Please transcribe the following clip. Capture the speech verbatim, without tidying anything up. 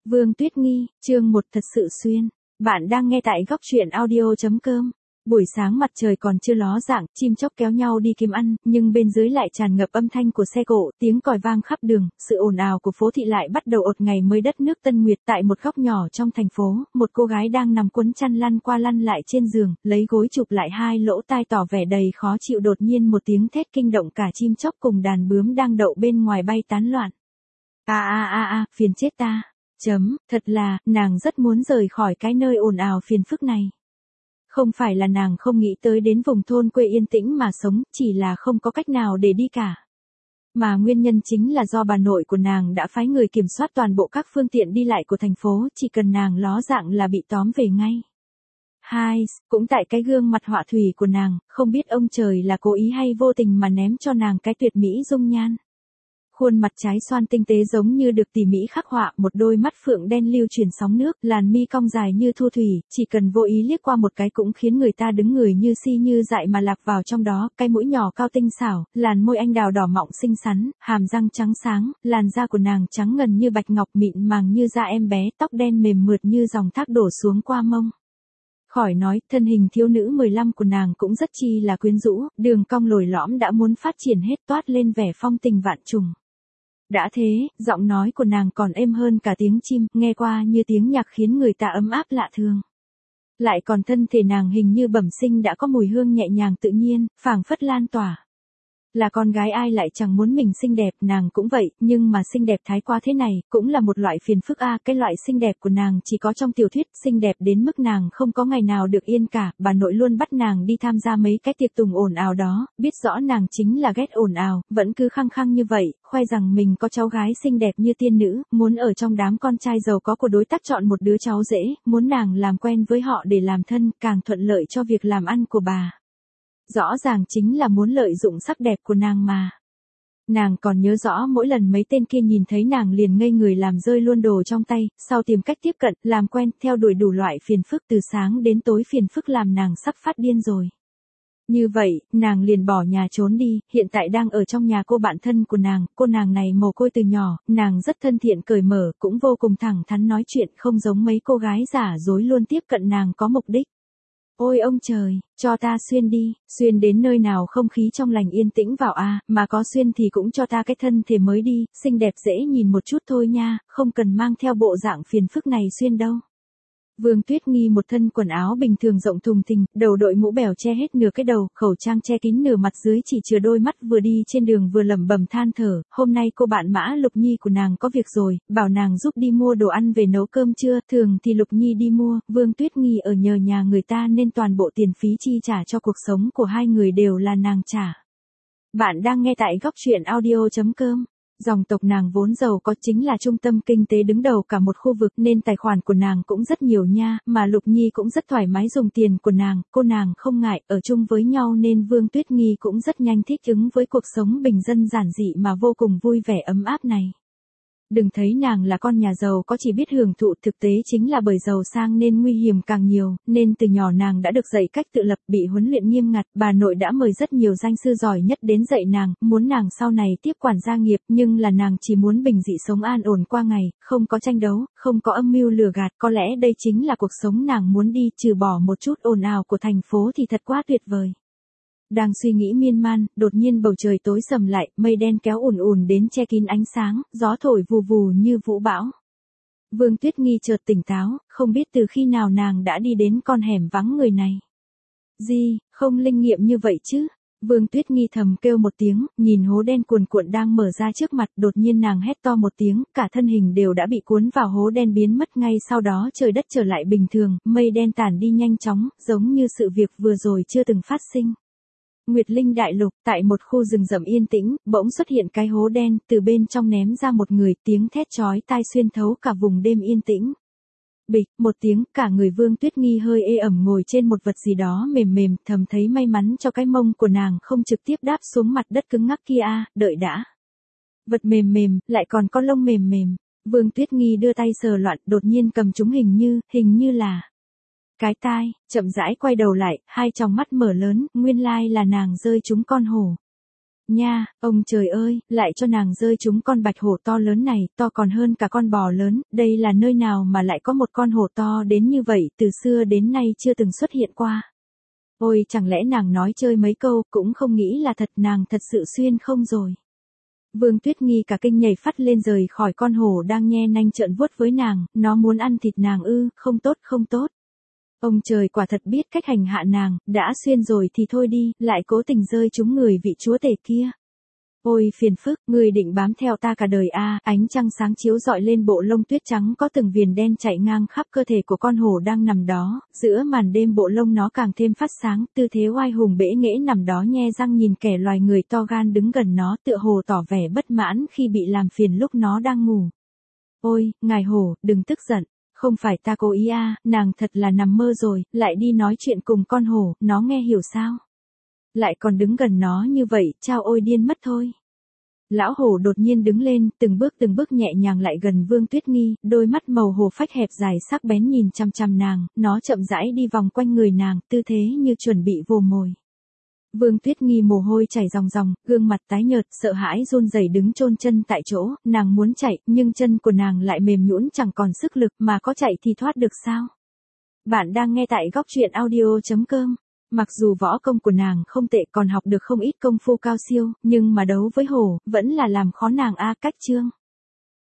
Vương Tuyết Nghi, chương một thật sự xuyên. Bạn đang nghe tại góc truyện audio chấm com. Buổi sáng mặt trời còn chưa ló dạng, chim chóc kéo nhau đi kiếm ăn, nhưng bên dưới lại tràn ngập âm thanh của xe cộ, tiếng còi vang khắp đường, sự ồn ào của phố thị lại bắt đầu ột ngày mới đất nước Tân Nguyệt. Tại một góc nhỏ trong thành phố, một cô gái đang nằm quấn chăn lăn qua lăn lại trên giường, lấy gối chụp lại hai lỗ tai tỏ vẻ đầy khó chịu. Đột nhiên một tiếng thét kinh động cả chim chóc cùng đàn bướm đang đậu bên ngoài bay tán loạn. A a a a, phiền chết ta. Chấm, thật là, nàng rất muốn rời khỏi cái nơi ồn ào phiền phức này. Không phải là nàng không nghĩ tới đến vùng thôn quê yên tĩnh mà sống, chỉ là không có cách nào để đi cả. Mà nguyên nhân chính là do bà nội của nàng đã phái người kiểm soát toàn bộ các phương tiện đi lại của thành phố, chỉ cần nàng ló dạng là bị tóm về ngay. Hai, cũng tại cái gương mặt họa thủy của nàng, không biết ông trời là cố ý hay vô tình mà ném cho nàng cái tuyệt mỹ dung nhan. Khuôn mặt trái xoan tinh tế giống như được tỉ mỉ khắc họa, một đôi mắt phượng đen lưu chuyển sóng nước, làn mi cong dài như thu thủy, chỉ cần vô ý liếc qua một cái cũng khiến người ta đứng người như si như dại mà lạc vào trong đó. Cái mũi nhỏ cao tinh xảo, làn môi anh đào đỏ mọng xinh xắn, hàm răng trắng sáng, làn da của nàng trắng ngần như bạch ngọc, mịn màng như da em bé, tóc đen mềm mượt như dòng thác đổ xuống qua mông. Khỏi nói, thân hình thiếu nữ mười lăm của nàng cũng rất chi là quyến rũ, đường cong lồi lõm đã muốn phát triển hết, toát lên vẻ phong tình vạn trùng. Đã thế, giọng nói của nàng còn êm hơn cả tiếng chim, nghe qua như tiếng nhạc khiến người ta ấm áp lạ thường. Lại còn thân thể nàng hình như bẩm sinh đã có mùi hương nhẹ nhàng tự nhiên, phảng phất lan tỏa. Là con gái ai lại chẳng muốn mình xinh đẹp, nàng cũng vậy, nhưng mà xinh đẹp thái quá thế này, cũng là một loại phiền phức a. À, cái loại xinh đẹp của nàng chỉ có trong tiểu thuyết, xinh đẹp đến mức nàng không có ngày nào được yên cả. Bà nội luôn bắt nàng đi tham gia mấy cái tiệc tùng ồn ào đó, biết rõ nàng chính là ghét ồn ào, vẫn cứ khăng khăng như vậy, khoe rằng mình có cháu gái xinh đẹp như tiên nữ, muốn ở trong đám con trai giàu có của đối tác chọn một đứa cháu dễ, muốn nàng làm quen với họ để làm thân, càng thuận lợi cho việc làm ăn của bà. Rõ ràng chính là muốn lợi dụng sắc đẹp của nàng mà. Nàng còn nhớ rõ mỗi lần mấy tên kia nhìn thấy nàng liền ngây người làm rơi luôn đồ trong tay, sau tìm cách tiếp cận, làm quen, theo đuổi đủ loại phiền phức, từ sáng đến tối phiền phức làm nàng sắp phát điên rồi. Như vậy, nàng liền bỏ nhà trốn đi, hiện tại đang ở trong nhà cô bạn thân của nàng, cô nàng này mồ côi từ nhỏ, nàng rất thân thiện cởi mở, cũng vô cùng thẳng thắn nói chuyện, không giống mấy cô gái giả dối luôn tiếp cận nàng có mục đích. Ôi ông trời, cho ta xuyên đi, xuyên đến nơi nào không khí trong lành yên tĩnh vào a, à, mà có xuyên thì cũng cho ta cái thân thể mới đi, xinh đẹp dễ nhìn một chút thôi nha, không cần mang theo bộ dạng phiền phức này xuyên đâu. Vương Tuyết Nghi một thân quần áo bình thường rộng thùng thình, đầu đội mũ bèo che hết nửa cái đầu, khẩu trang che kín nửa mặt dưới chỉ chừa đôi mắt, vừa đi trên đường vừa lẩm bẩm than thở, hôm nay cô bạn Mã Lục Nhi của nàng có việc rồi, bảo nàng giúp đi mua đồ ăn về nấu cơm trưa, thường thì Lục Nhi đi mua, Vương Tuyết Nghi ở nhờ nhà người ta nên toàn bộ tiền phí chi trả cho cuộc sống của hai người đều là nàng trả. Bạn đang nghe tại góc truyện audio chấm com. Dòng tộc nàng vốn giàu có, chính là trung tâm kinh tế đứng đầu cả một khu vực nên tài khoản của nàng cũng rất nhiều nha, mà Lục Nhi cũng rất thoải mái dùng tiền của nàng, cô nàng không ngại, ở chung với nhau nên Vương Tuyết Nghi cũng rất nhanh thích ứng với cuộc sống bình dân giản dị mà vô cùng vui vẻ ấm áp này. Đừng thấy nàng là con nhà giàu có chỉ biết hưởng thụ, thực tế chính là bởi giàu sang nên nguy hiểm càng nhiều, nên từ nhỏ nàng đã được dạy cách tự lập, bị huấn luyện nghiêm ngặt, bà nội đã mời rất nhiều danh sư giỏi nhất đến dạy nàng, muốn nàng sau này tiếp quản gia nghiệp, nhưng là nàng chỉ muốn bình dị sống an ổn qua ngày, không có tranh đấu, không có âm mưu lừa gạt, có lẽ đây chính là cuộc sống nàng muốn đi, trừ bỏ một chút ồn ào của thành phố thì thật quá tuyệt vời. Đang suy nghĩ miên man, đột nhiên bầu trời tối sầm lại, mây đen kéo ùn ùn đến che kín ánh sáng, gió thổi vù vù như vũ bão. Vương Tuyết Nghi chợt tỉnh táo, không biết từ khi nào nàng đã đi đến con hẻm vắng người này. Gì, không linh nghiệm như vậy chứ? Vương Tuyết Nghi thầm kêu một tiếng, nhìn hố đen cuồn cuộn đang mở ra trước mặt, đột nhiên nàng hét to một tiếng, cả thân hình đều đã bị cuốn vào hố đen biến mất ngay sau đó trời đất trở lại bình thường, mây đen tản đi nhanh chóng, giống như sự việc vừa rồi chưa từng phát sinh. Nguyệt Linh đại lục, tại một khu rừng rậm yên tĩnh, bỗng xuất hiện cái hố đen, từ bên trong ném ra một người, tiếng thét chói tai xuyên thấu cả vùng đêm yên tĩnh. Bịch, một tiếng, cả người Vương Tuyết Nghi hơi ê ẩm ngồi trên một vật gì đó mềm mềm, thầm thấy may mắn cho cái mông của nàng không trực tiếp đáp xuống mặt đất cứng ngắc kia a, đợi đã. Vật mềm mềm, lại còn có lông mềm mềm. Vương Tuyết Nghi đưa tay sờ loạn, đột nhiên cầm chúng hình như, hình như là cái tai, chậm rãi quay đầu lại, hai tròng mắt mở lớn, nguyên lai là nàng rơi trúng con hổ. Nha, ông trời ơi, lại cho nàng rơi trúng con bạch hổ to lớn này, to còn hơn cả con bò lớn, đây là nơi nào mà lại có một con hổ to đến như vậy, từ xưa đến nay chưa từng xuất hiện qua. Ôi, chẳng lẽ nàng nói chơi mấy câu, cũng không nghĩ là thật, nàng thật sự xuyên không rồi. Vương Tuyết Nghi cả kinh nhảy phắt lên rời khỏi con hổ đang nhe nanh trợn vuốt với nàng, nó muốn ăn thịt nàng ư, không tốt không tốt. Ông trời quả thật biết cách hành hạ nàng, đã xuyên rồi thì thôi đi, lại cố tình rơi trúng người vị chúa tể kia. Ôi phiền phức, người định bám theo ta cả đời à, ánh trăng sáng chiếu rọi lên bộ lông tuyết trắng có từng viền đen chạy ngang khắp cơ thể của con hổ đang nằm đó, giữa màn đêm bộ lông nó càng thêm phát sáng, tư thế oai hùng bẽ nghễ nằm đó nhe răng nhìn kẻ loài người to gan đứng gần nó tựa hồ tỏ vẻ bất mãn khi bị làm phiền lúc nó đang ngủ. Ôi, ngài hổ, đừng tức giận. Không phải ta cố ý à, nàng thật là nằm mơ rồi, lại đi nói chuyện cùng con hổ, nó nghe hiểu sao? Lại còn đứng gần nó như vậy, chao ôi điên mất thôi. Lão hổ đột nhiên đứng lên, từng bước từng bước nhẹ nhàng lại gần Vương Tuyết Nghi, đôi mắt màu hồ phách hẹp dài sắc bén nhìn chằm chằm nàng, nó chậm rãi đi vòng quanh người nàng, tư thế như chuẩn bị vồ mồi. Vương Tuyết Nghi mồ hôi chảy ròng ròng, gương mặt tái nhợt, sợ hãi run rẩy đứng chôn chân tại chỗ, nàng muốn chạy, nhưng chân của nàng lại mềm nhũn chẳng còn sức lực, mà có chạy thì thoát được sao? Bạn đang nghe tại góc truyện audio chấm com. Mặc dù võ công của nàng không tệ còn học được không ít công phu cao siêu, nhưng mà đấu với hổ, vẫn là làm khó nàng a. Cách chương.